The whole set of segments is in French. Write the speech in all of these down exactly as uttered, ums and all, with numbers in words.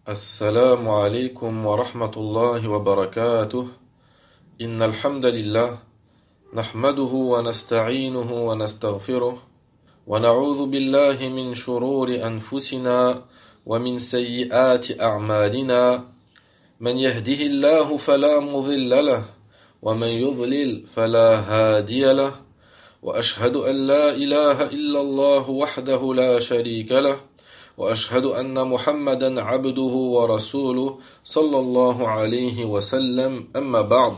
السلام عليكم ورحمة الله وبركاته. إن الحمد لله نحمده ونستعينه ونستغفره ونعوذ بالله من شرور أنفسنا ومن سيئات أعمالنا. من يهده الله فلا مضل له ومن يضلل فلا هادي له وأشهد أن لا إله إلا الله وحده لا شريك له وأشهد أن محمدا عبده ورسوله صلى الله عليه وسلم. أما بعد.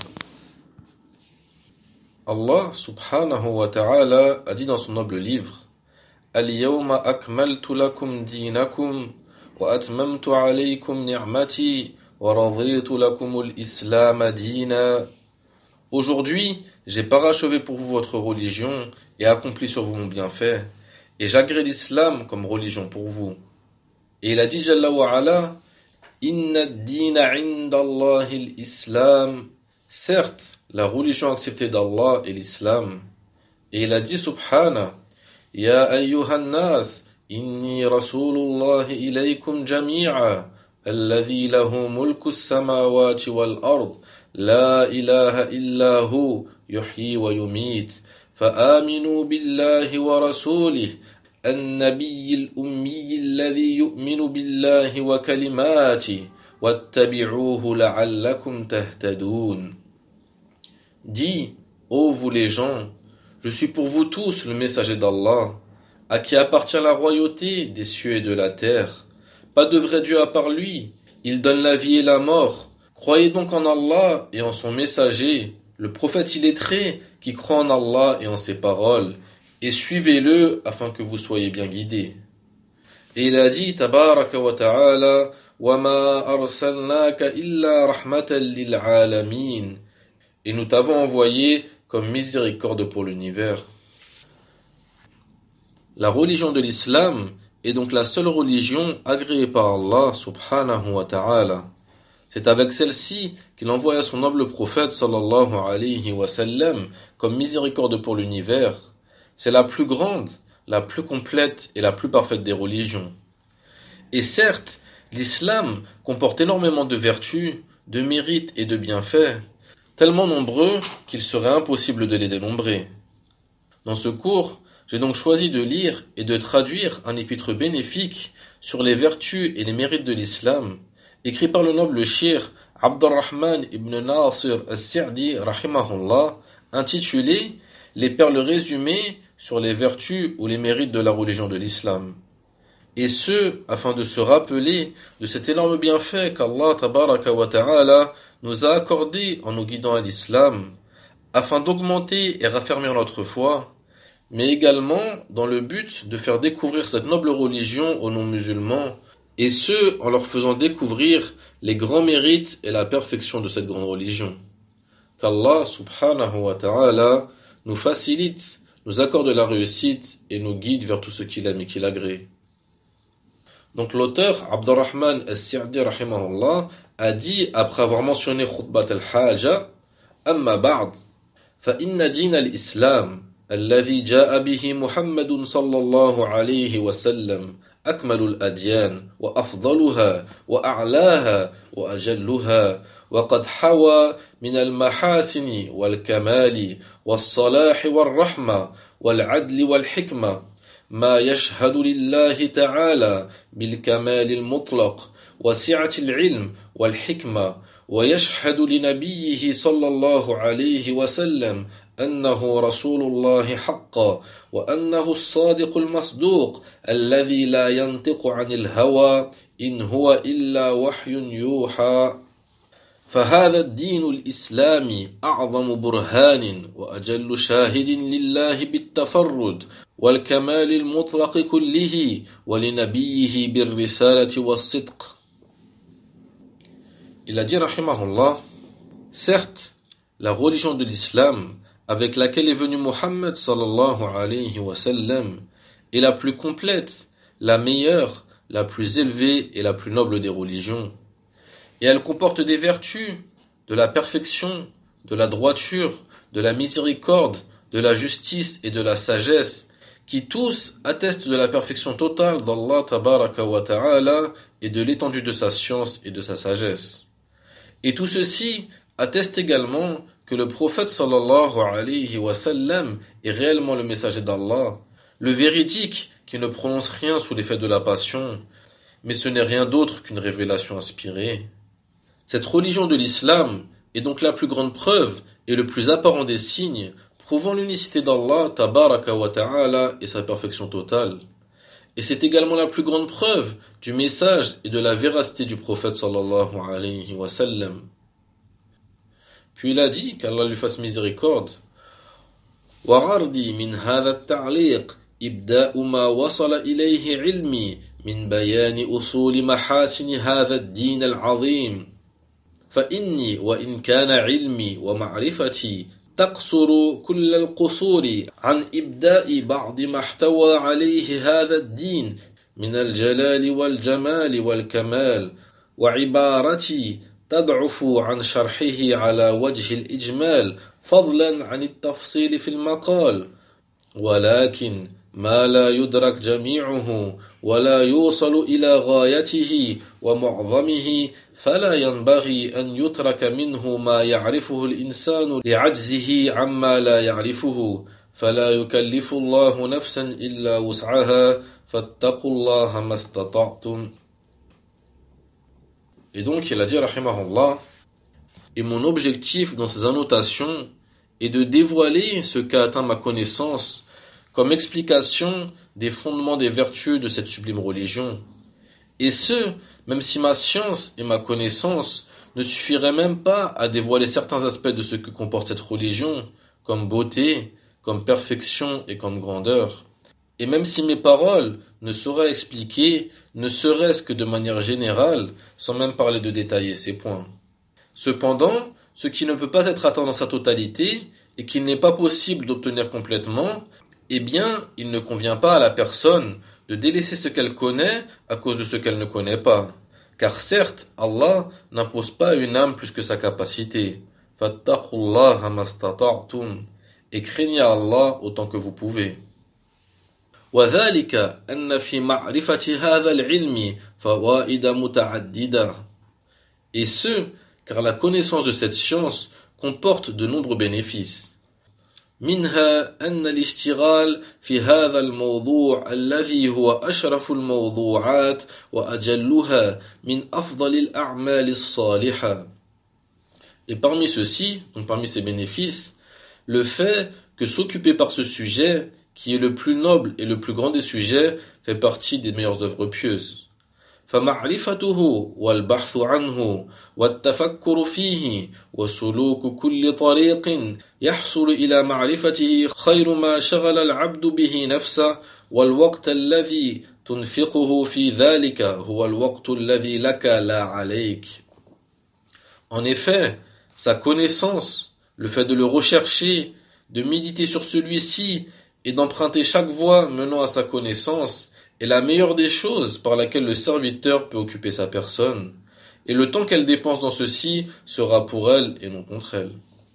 Allah subhanahu wa ta'ala a dit dans son noble livre: Al-yawma akmaltu lakum dinakum wa atmamtu alaykum ni'mati wa raditu lakum al-islam dina. Aujourd'hui, j'ai parachevé pour vous votre religion et accompli sur vous mon bienfait, et j'agrée l'islam comme religion pour vous. Et il a dit Jalla wa ala: Inna ad-dina 'inda Allahi al-islam. Certes, la religion acceptée d'Allah est l'islam. Et il a dit Subhana: Ya ayyuhan nas, inni rasulullahi ilaykum jami'a, alladhi lahu mulku as-samawati wal ard, la ilaha illa hu, yuhyi wa yumit. فآمنوا بالله ورسوله النبي الأمي الذي يؤمن بالله وكلماته واتبعوه لعلكم تهتدون. Dis, ô vous les gens, je suis pour vous tous le messager d'Allah, à qui appartient la royauté des cieux et de la terre. Pas de vrai Dieu à part lui, il donne la vie et la mort. Croyez donc en Allah et en son messager, le prophète illettré qui croit en Allah et en ses paroles, et suivez-le afin que vous soyez bien guidés. Et il a dit Tabaraka wa ta'ala: Wa ma arsalnaka illa rahmatan lil alamin. Et nous t'avons envoyé comme miséricorde pour l'univers. La religion de l'islam est donc la seule religion agréée par Allah subhanahu wa ta'ala. C'est avec celle-ci qu'il envoya son noble prophète sallallahu alayhi wa sallam comme miséricorde pour l'univers. C'est la plus grande, la plus complète et la plus parfaite des religions. Et certes, l'islam comporte énormément de vertus, de mérites et de bienfaits, tellement nombreux qu'il serait impossible de les dénombrer. Dans ce cours, j'ai donc choisi de lire et de traduire un épître bénéfique sur les vertus et les mérites de l'islam, écrit par le noble cheikh Abdurrahman ibn Nasir al-Sa'di rahimahullah, intitulé « Les perles résumées sur les vertus ou les mérites de la religion de l'islam ». Et ce, afin de se rappeler de cet énorme bienfait qu'Allah tabaraka wa ta'ala nous a accordé en nous guidant à l'islam, afin d'augmenter et raffermir notre foi, mais également dans le but de faire découvrir cette noble religion aux non-musulmans, et ce, en leur faisant découvrir les grands mérites et la perfection de cette grande religion. Qu'Allah subhanahu wa ta'ala nous facilite, nous accorde la réussite et nous guide vers tout ce qu'il aime et qu'il agrée. Donc l'auteur Abdurrahman al-Sa'di rahimahullah a dit, après avoir mentionné khutbat al-haja: Amma ba'd, fa inna din al-islam alladhi ja'a bihi Muhammadun sallallahu alayhi wa sallam أكمل الأديان وأفضلها وأعلاها وأجلها، وقد حوى من المحاسن والكمال والصلاح والرحمة والعدل والحكمة ما يشهد لله تعالى بالكمال المطلق وسعة العلم والحكمة، ويشهد لنبيه صلى الله عليه وسلم أنه رسول الله حقا، وأنه الصادق المصدوق الذي لا ينطق عن الهوى إن هو إلا وحي يوحى. فهذا الدين الإسلامي أعظم برهان وأجل شاهد لله بالتفرد والكمال المطلق كله ولنبيه بالرسالة والصدق. Il a dit rahimahullah: certes, la religion de l'islam avec laquelle est venu Muhammad sallallahu alayhi wa sallam est la plus complète, la meilleure, la plus élevée et la plus noble des religions. Et elle comporte des vertus, de la perfection, de la droiture, de la miséricorde, de la justice et de la sagesse qui tous attestent de la perfection totale d'Allah tabaraka wa ta'ala et de l'étendue de sa science et de sa sagesse. Et tout ceci atteste également que le prophète sallallahu alayhi wa sallam est réellement le messager d'Allah, le véridique qui ne prononce rien sous l'effet de la passion, mais ce n'est rien d'autre qu'une révélation inspirée. Cette religion de l'islam est donc la plus grande preuve et le plus apparent des signes prouvant l'unicité d'Allah tabaraka wa ta'ala et sa perfection totale. Et c'est également la plus grande preuve du message et de la véracité du prophète sallallahu alayhi wa sallam. Puis il a dit, qu'Allah lui fasse miséricorde, وَغَرْدِي مِنْ هَذَا التَّعْلِيقِ إِبْدَاءُ مَا وَصَلَ إِلَيْهِ عِلْمِي مِنْ بَيَانِ أُصُولِ مَحَاسِنِ هَذَا الدِّينِ الْعَظِيمِ فإني وإن كان علمي ومعرفتي تقصر كل القصور عن إبداء بعض ما احتوى عليه هذا الدين من الجلال والجمال والكمال وعبارتي تضعف عن شرحه على وجه الإجمال فضلا عن التفصيل في المقال ولكن ما لا يدرك جميعه ولا يوصل إلى غايته ومعظمه فلا ينبغي أن يترك منه ما يعرفه الإنسان لعجزه عما لا يعرفه فلا يكلف الله نفسا إلا وسعها فاتقوا الله ما استطعتم. Et donc il a dit rahimahullah, et mon objectif dans ces annotations est de dévoiler ce qu'a atteint ma connaissance comme explication des fondements des vertus de cette sublime religion. Et ce, même si ma science et ma connaissance ne suffiraient même pas à dévoiler certains aspects de ce que comporte cette religion, comme beauté, comme perfection et comme grandeur. Et même si mes paroles ne sauraient expliquer, ne serait-ce que de manière générale, sans même parler de détailler ces points. Cependant, ce qui ne peut pas être atteint dans sa totalité, et qu'il n'est pas possible d'obtenir complètement, eh bien, il ne convient pas à la personne de délaisser ce qu'elle connaît à cause de ce qu'elle ne connaît pas. Car certes, Allah n'impose pas à une âme plus que sa capacité. Fattaqullaha mastata'tum. Et craignez Allah autant que vous pouvez. وذلك أن في معرفة هذا العلم فوائد متعددة. Et ce, car la connaissance de cette science comporte de nombreux bénéfices. منها أن الاشتغال في هذا الموضوع الذي هو أشرف الموضوعات وأجلها من أفضل الأعمال الصالحة. Et parmi ceux-ci, donc parmi ces bénéfices, le fait que s'occuper par ce sujet, qui est le plus noble et le plus grand des sujets, fait partie des meilleures œuvres pieuses. فمعرفته والبحث عنه والتفكر فيه وسلوك كل طريق يحصل إلى معرفته خير ما شغل العبد به نفسه والوقت الذي تنفقه في ذلك هو الوقت الذي لك لا عليك. En effet, sa connaissance, le fait de le rechercher, de méditer sur celui-ci et d'emprunter chaque voie menant à sa connaissance est la meilleure des choses par laquelle le serviteur peut occuper sa personne, et le temps qu'elle dépense dans ceci sera pour elle et non contre elle.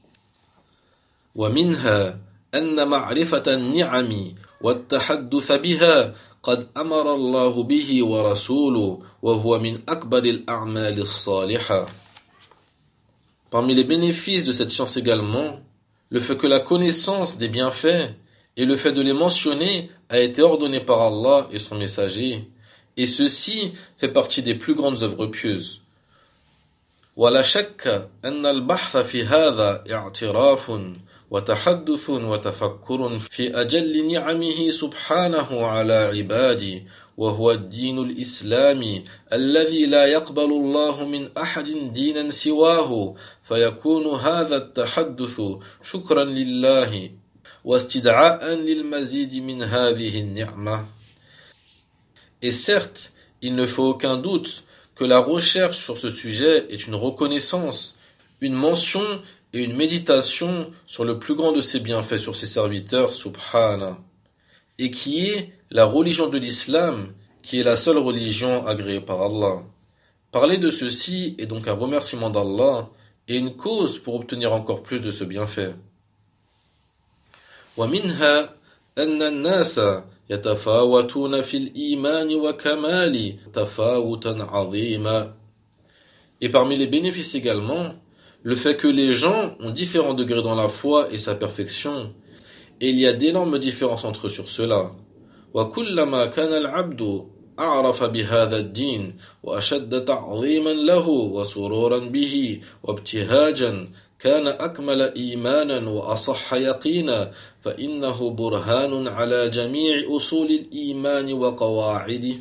ومنها أن معرفة النعم والتحدث بها قد أمر الله به ورسوله وهو من أكبر الأعمال الصالحة. Parmi les bénéfices de cette science également, le fait que la connaissance des bienfaits et le fait de les mentionner a été ordonné par Allah et son messager, et ceci fait partie des plus grandes œuvres pieuses. ولا شك أن البحث في هذا اعتراف وتحدث وتفكر في أجل نعمه سبحانه على عباده وهو الدين الإسلامي الذي لا يقبل الله من أحد دينا سواه فيكون هذا التحدث شكرا لله واستدعاء للمزيد من هذه النعمة. Et certes, il ne fait aucun doute que la recherche sur ce sujet est une reconnaissance, une mention et une méditation sur le plus grand de ses bienfaits sur ses serviteurs, subhana, et qui est la religion de l'islam, qui est la seule religion agréée par Allah. Parler de ceci est donc un remerciement d'Allah et une cause pour obtenir encore plus de ce bienfait. ومنها أن الناس يتفاوتون في الإيمان وكمال تفاوتا عظيما. Et parmi les bénéfices également, le fait que les gens ont différents degrés dans la foi et sa perfection, et il y a d'énormes différences entre eux sur cela. وكلما كان العبد أعرف بهذا الدين وأشد تعظيما له وسرورا به وابتهاجا كان أكمل إيمانا وأصح يقينا فإنه برهان على جميع أصول الإيمان وقواعده.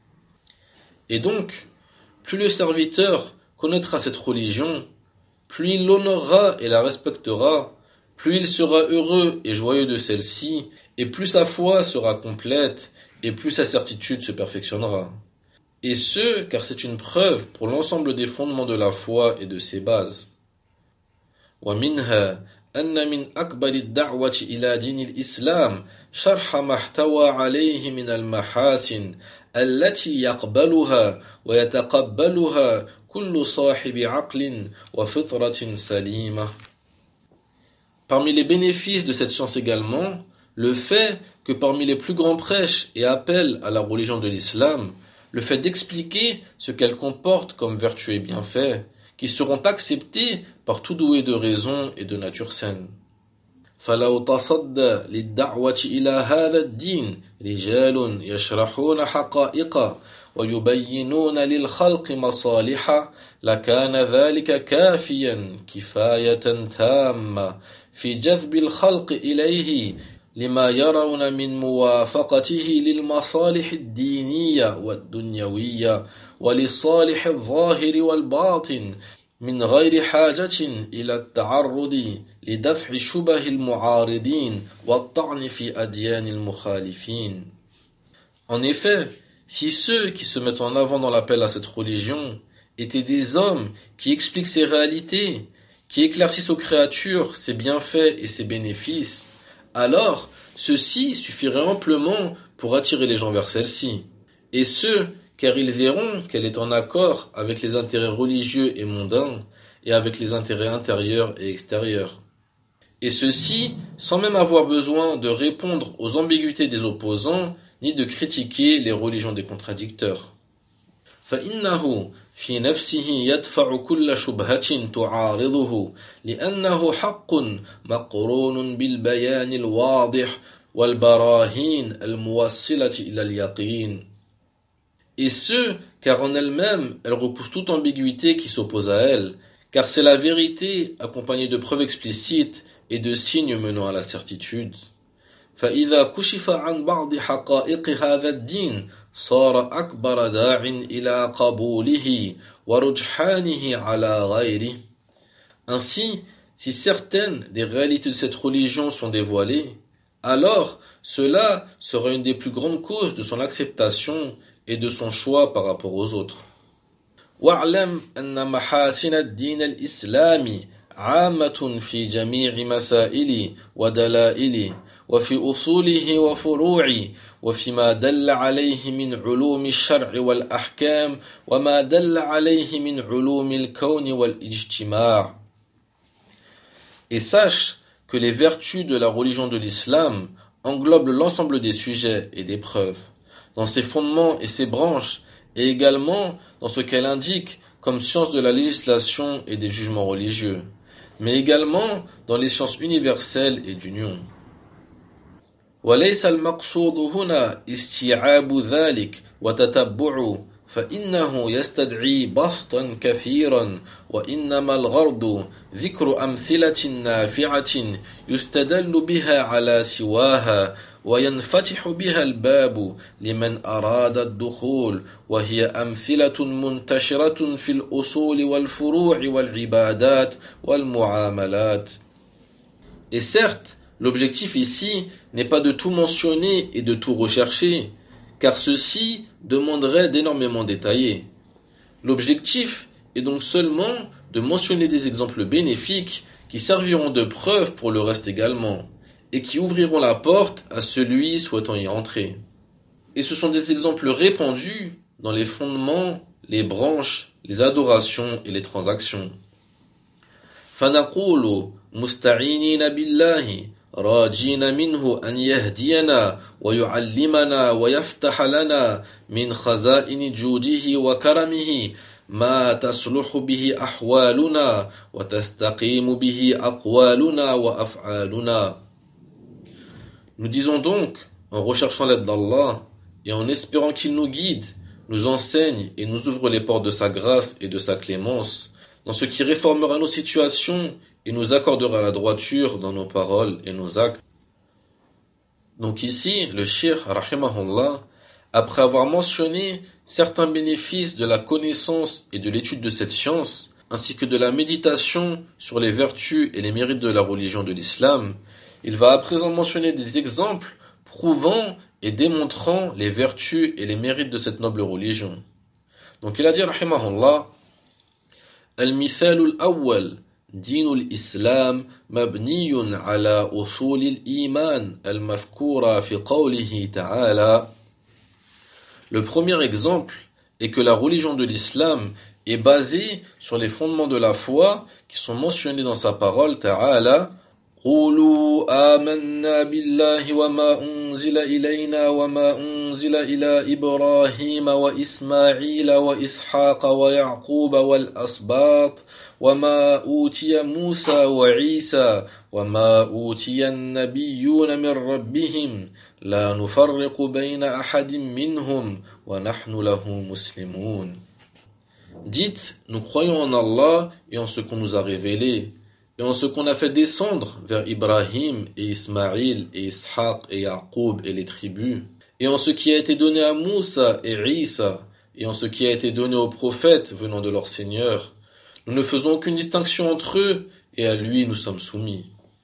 Et donc, plus le serviteur connaîtra cette religion, plus il l'honorera et la respectera, plus il sera heureux et joyeux de celle-ci, et plus sa foi sera complète, et plus sa certitude se perfectionnera. Et ce, car c'est une preuve pour l'ensemble des fondements de la foi et de ses bases. ومنها أن من أكبر الدعوة إلى دين الإسلام شرح ما احتوى عليه من المحاسن التي يقبلها ويتقبلها كل صاحب عقل وفطرة سليمة. Parmi les bénéfices de cette science également, le fait que parmi les plus grands prêches et appels à la religion de l'islam, le fait d'expliquer ce qu'elle comporte comme vertus et bienfaits, qui seront acceptés par tout doué de raison et de nature saine. فلو تصدى للدعوة إلى هذا الدين رجال يشرحون حقائق ويبينون للخلق مصالح لكان ذلك كافيا كفاية تامة في جذب الخلق إليه لما يرون من موافقته للمصالح الدينية والدنيوية وللصالح الظاهر والباطن من غير حاجة إلى التعرض لدفع شبه المعارضين والطعن في أديان المخالفين. En effet, si ceux qui se mettent en avant dans l'appel à cette religion étaient des hommes qui expliquent ses réalités, qui éclaircissent aux créatures ses bienfaits et ses bénéfices, alors ceci suffirait amplement pour attirer les gens vers celle-ci. Et ce, car ils verront qu'elle est en accord avec les intérêts religieux et mondains et avec les intérêts intérieurs et extérieurs. Et ceci sans même avoir besoin de répondre aux ambiguïtés des opposants ni de critiquer les religions des contradicteurs. فإنه في نفسه يدفع كل شبهة تعارضه لأنه حق مقرون بالبيان الواضح والبراهين الموصلة إلى اليقين. Et ce, car en elle-même, elle repousse toute ambiguïté qui s'oppose à elle, car c'est la vérité accompagnée de preuves explicites et de signes menant à la certitude. فإذا كشف عن بعض حقائق هذا الدين صار أكبر داع إلى قبوله ورجحانه على غيره. Ainsi, si certaines des réalités de cette religion sont dévoilées, alors cela sera une des plus grandes causes de son acceptation et de son choix par rapport aux autres. واعلم أن محاسن الدين الإسلامي عامة في جميع مسائل ودلائل وفي أصوله وفروعه وفيما دل عليه من علوم الشرع والأحكام وما دل عليه من علوم الكون والاجتماع. Et sache que les vertus de la religion de l'islam englobent l'ensemble des sujets et des preuves, dans ses fondements et ses branches, et également dans ce qu'elle indique comme science de la législation et des jugements religieux, mais également dans les sciences universelles et d'union. وليس المقصود هنا استيعاب ذلك وتتبعه فإنه يستدعي بسطا كثيرا وإنما الغرض ذكر أمثلة نافعة يستدل بها على سواها وينفتح بها الباب لمن أراد الدخول وهي أمثلة منتشرة في الأصول والفروع والعبادات والمعاملات. Et certes, l'objectif ici n'est pas de tout mentionner et de tout rechercher, car ceci demanderait d'énormément détailler. L'objectif est donc seulement de mentionner des exemples bénéfiques qui serviront de preuve pour le reste également, et qui ouvriront la porte à celui souhaitant y entrer. Et ce sont des exemples répandus dans les fondements, les branches, les adorations et les transactions. فنقول مستعينين بالله راجين منه أن يهدينا ويعلمنا ويفتح لنا من خزائن جوده وكرمه ما تصلح به أحوالنا وتستقيم به أقوالنا وأفعالنا. Nous disons donc, en recherchant l'aide d'Allah et en espérant qu'il nous guide, nous enseigne et nous ouvre les portes de sa grâce et de sa clémence, dans ce qui réformera nos situations et nous accordera la droiture dans nos paroles et nos actes. Donc ici, le Cheikh, rahimahullah, après avoir mentionné certains bénéfices de la connaissance et de l'étude de cette science, ainsi que de la méditation sur les vertus et les mérites de la religion de l'islam, il va à présent mentionner des exemples prouvant et démontrant les vertus et les mérites de cette noble religion. Donc il a dit, rahimahullah, Al-Mithal al-Awwal, دين الإسلام مبني على أصول الإيمان المذكورة في قوله تعالى. Le premier exemple est que la religion de l'islam est basée sur les fondements de la foi qui sont mentionnés dans sa parole Ta'ala. قولوا آمنا بالله وما أنزل إلينا وما أنزل إلى إبراهيم وإسماعيل وإسحاق ويعقوب والأسباط وما أوتي موسى وعيسى وما أوتي النبيون من ربهم لا نفرق بين أحد منهم ونحن له مسلمون. Dites, nous croyons en Allah et en ce qu'on nous a révélé, et en ce qu'on a fait descendre vers Ibrahim et Ismaïl et Ishaq et Yaqub et les tribus, et en ce qui a été donné à Moussa et Isa, et en ce qui a été donné aux prophètes venant de leur Seigneur. Nous ne faisons aucune distinction entre eux, et à lui nous sommes soumis.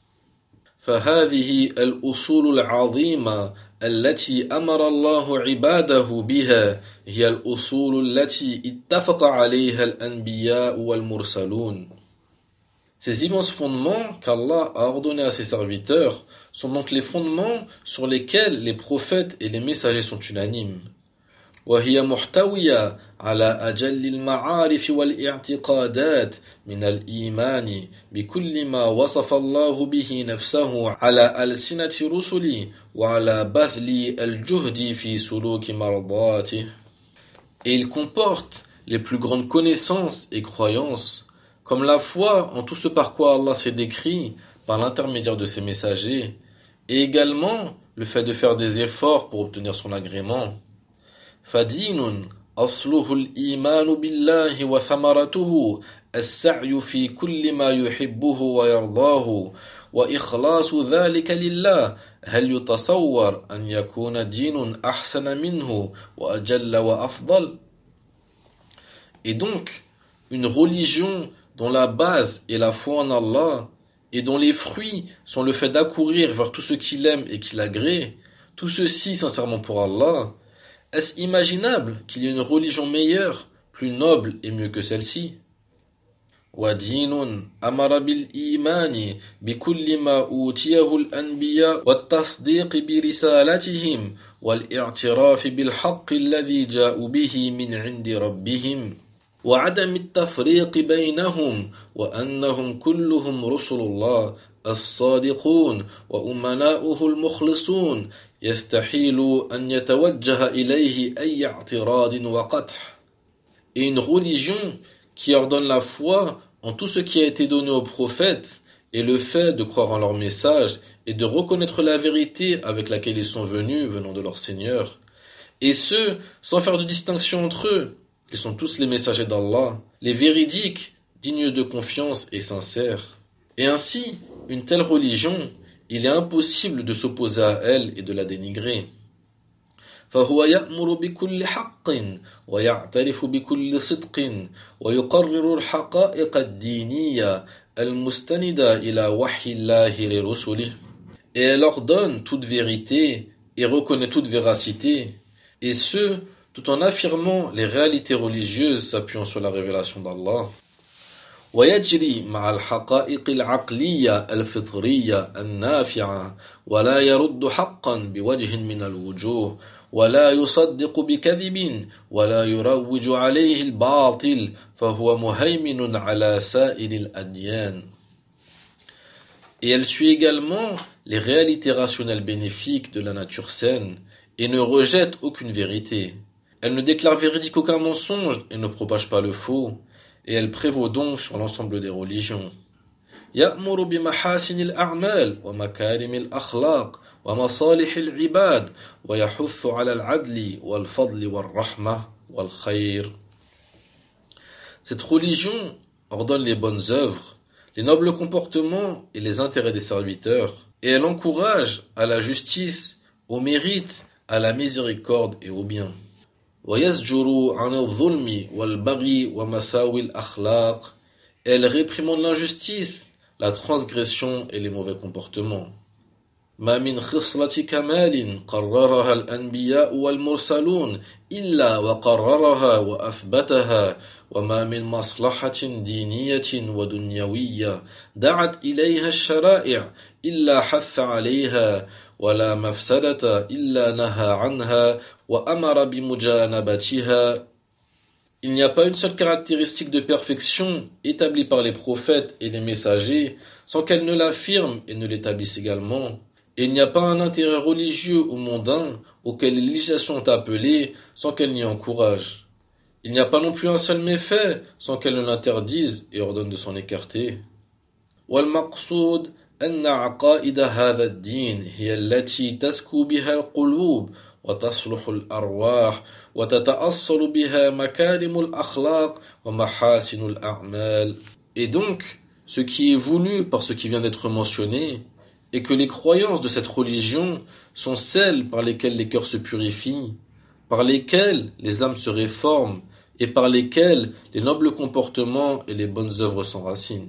فهذه الأصول العظيمة التي أمر الله عباده بها هي الأصول التي اتفق عليها الأنبياء والمرسلون. Ces immenses fondements qu'Allah a ordonnés à ses serviteurs sont donc les fondements sur lesquels les prophètes et les messagers sont unanimes. وهي محتوية على أجل المعارف والاعتقادات من الإيمان بكل ما وصف الله به نفسه على ألسنة رسله وعلى بذل الجهد في سلوك مرضاته. Et il comporte les plus grandes connaissances et croyances, comme la foi en tout ce par quoi Allah s'est décrit par l'intermédiaire de ses messagers, et également le fait de faire des efforts pour obtenir son agrément. فدين أصله الإيمان بالله وثمرته السعي في كل ما يحبه ويرضاه وإخلاص ذلك لله هل يتصور أن يكون دين أحسن منه وأجل وأفضل. Et donc, une religion dont la base est la foi en Allah et dont les fruits sont le fait d'accourir vers tout ce qu'il aime et qu'il agrée, tout ceci sincèrement pour Allah, est-ce imaginable qu'il y ait une religion meilleure, plus noble et mieux que celle-ci? وَدِينٌ أَمَرَ بِالْإِيمَانِ بِكُلِّ مَا أُوتِيَهُ الْأَنْبِيَاءُ وَالتَّصْدِيقِ بِرِسَالَتِهِمْ وَالْإِعْتِرَافِ بِالْحَقِّ الَّذِي جَاءُوا بِهِ مِنْ عِنْدِ رَبِّهِمْ وعدم التفريق بينهم وأنهم كلهم رسل الله الصادقون وأمناؤه المخلصون يستحيل أن يتوجه إليه أي اعتراض وقدح. Et une religion qui ordonne la foi en tout ce qui a été donné aux prophètes et le fait de croire en leur message et de reconnaître la vérité avec laquelle ils sont venus venant de leur Seigneur, et ce sans faire de distinction entre eux. Ils sont tous les messagers d'Allah, les véridiques, dignes de confiance et sincères. Et ainsi, une telle religion, il est impossible de s'opposer à elle et de la dénigrer. فهو يأمر بكل حق ويعترف بكل صدق ويقرر الحقائق الدينية المستندة إلى وحي الله لرسله. Et elle ordonne toute vérité et reconnaît toute véracité, et ce, tout en affirmant les réalités religieuses s'appuyant sur la révélation d'Allah. ويجري مع الحقائق العقلية الفطرية النافعة ولا يرد حقا بوجه من الوجوه ولا يصدق بكذب ولا يروج عليه الباطل فهو مهيمن على سائر الأديان. Et elle suit également les réalités rationnelles bénéfiques de la nature saine et ne rejette aucune vérité. Elle ne déclare véridique aucun mensonge et ne propage pas le faux, et elle prévaut donc sur l'ensemble des religions. يأمر بمحاسن الأعمال ومكارم الأخلاق ومصالح العباد ويحث على العدل والفضل والرحمة والخير. Cette religion ordonne les bonnes œuvres, les nobles comportements et les intérêts des serviteurs, et elle encourage à la justice, au mérite, à la miséricorde et au bien. ويزجر عن الظلم والبغي ومساوي الأخلاق. Elle réprimande l'injustice, la transgression et les mauvais comportements. ما من خصلة كمال قررها الأنبياء والمرسلون إلا وقررها وأثبتها وما من مصلحة دينية ودنيوية دعت إليها الشرائع إلا حث عليها ولا مفسدة إلا نهى عنها وأمر بمجانبتها. Il n'y a pas une seule caractéristique de perfection établie par les prophètes et les messagers sans qu'elle ne l'affirme et ne l'établisse également. Et il n'y a pas un intérêt religieux ou mondain auquel les législations sont appelées sans qu'elles n'y encouragent. Il n'y a pas non plus un seul méfait sans qu'elles ne l'interdisent et ordonnent de s'en écarter. والمقصود أن عقائد هذا الدين هي التي تزكو بها القلوب وتصلح الأرواح وتتأصل بها مكارم الأخلاق ومحاسن الأعمال. Et donc, ce qui est voulu par ce qui vient d'être mentionné, et que les croyances de cette religion sont celles par lesquelles les cœurs se purifient, par lesquelles les âmes se réforment, et par lesquelles les nobles comportements et les bonnes œuvres s'enracinent.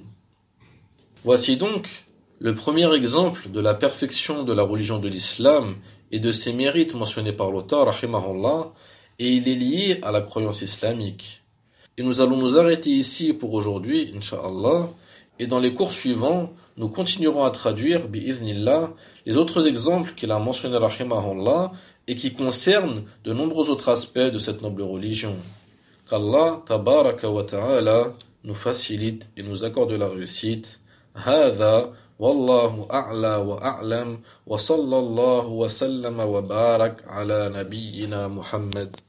Voici donc le premier exemple de la perfection de la religion de l'islam et de ses mérites mentionnés par l'auteur, rahimahullah, et il est lié à la croyance islamique. Et nous allons nous arrêter ici pour aujourd'hui, incha'Allah, et dans les cours suivants, nous continuerons à traduire, bi'idhnillah, les autres exemples qu'il a mentionnés, rahimahullah, et qui concernent de nombreux autres aspects de cette noble religion. Qu'Allah, tabaraka wa ta'ala, nous facilite et nous accorde la réussite. هذا والله أعلى وأعلم وصلى الله وسلم وبارك على نبينا محمد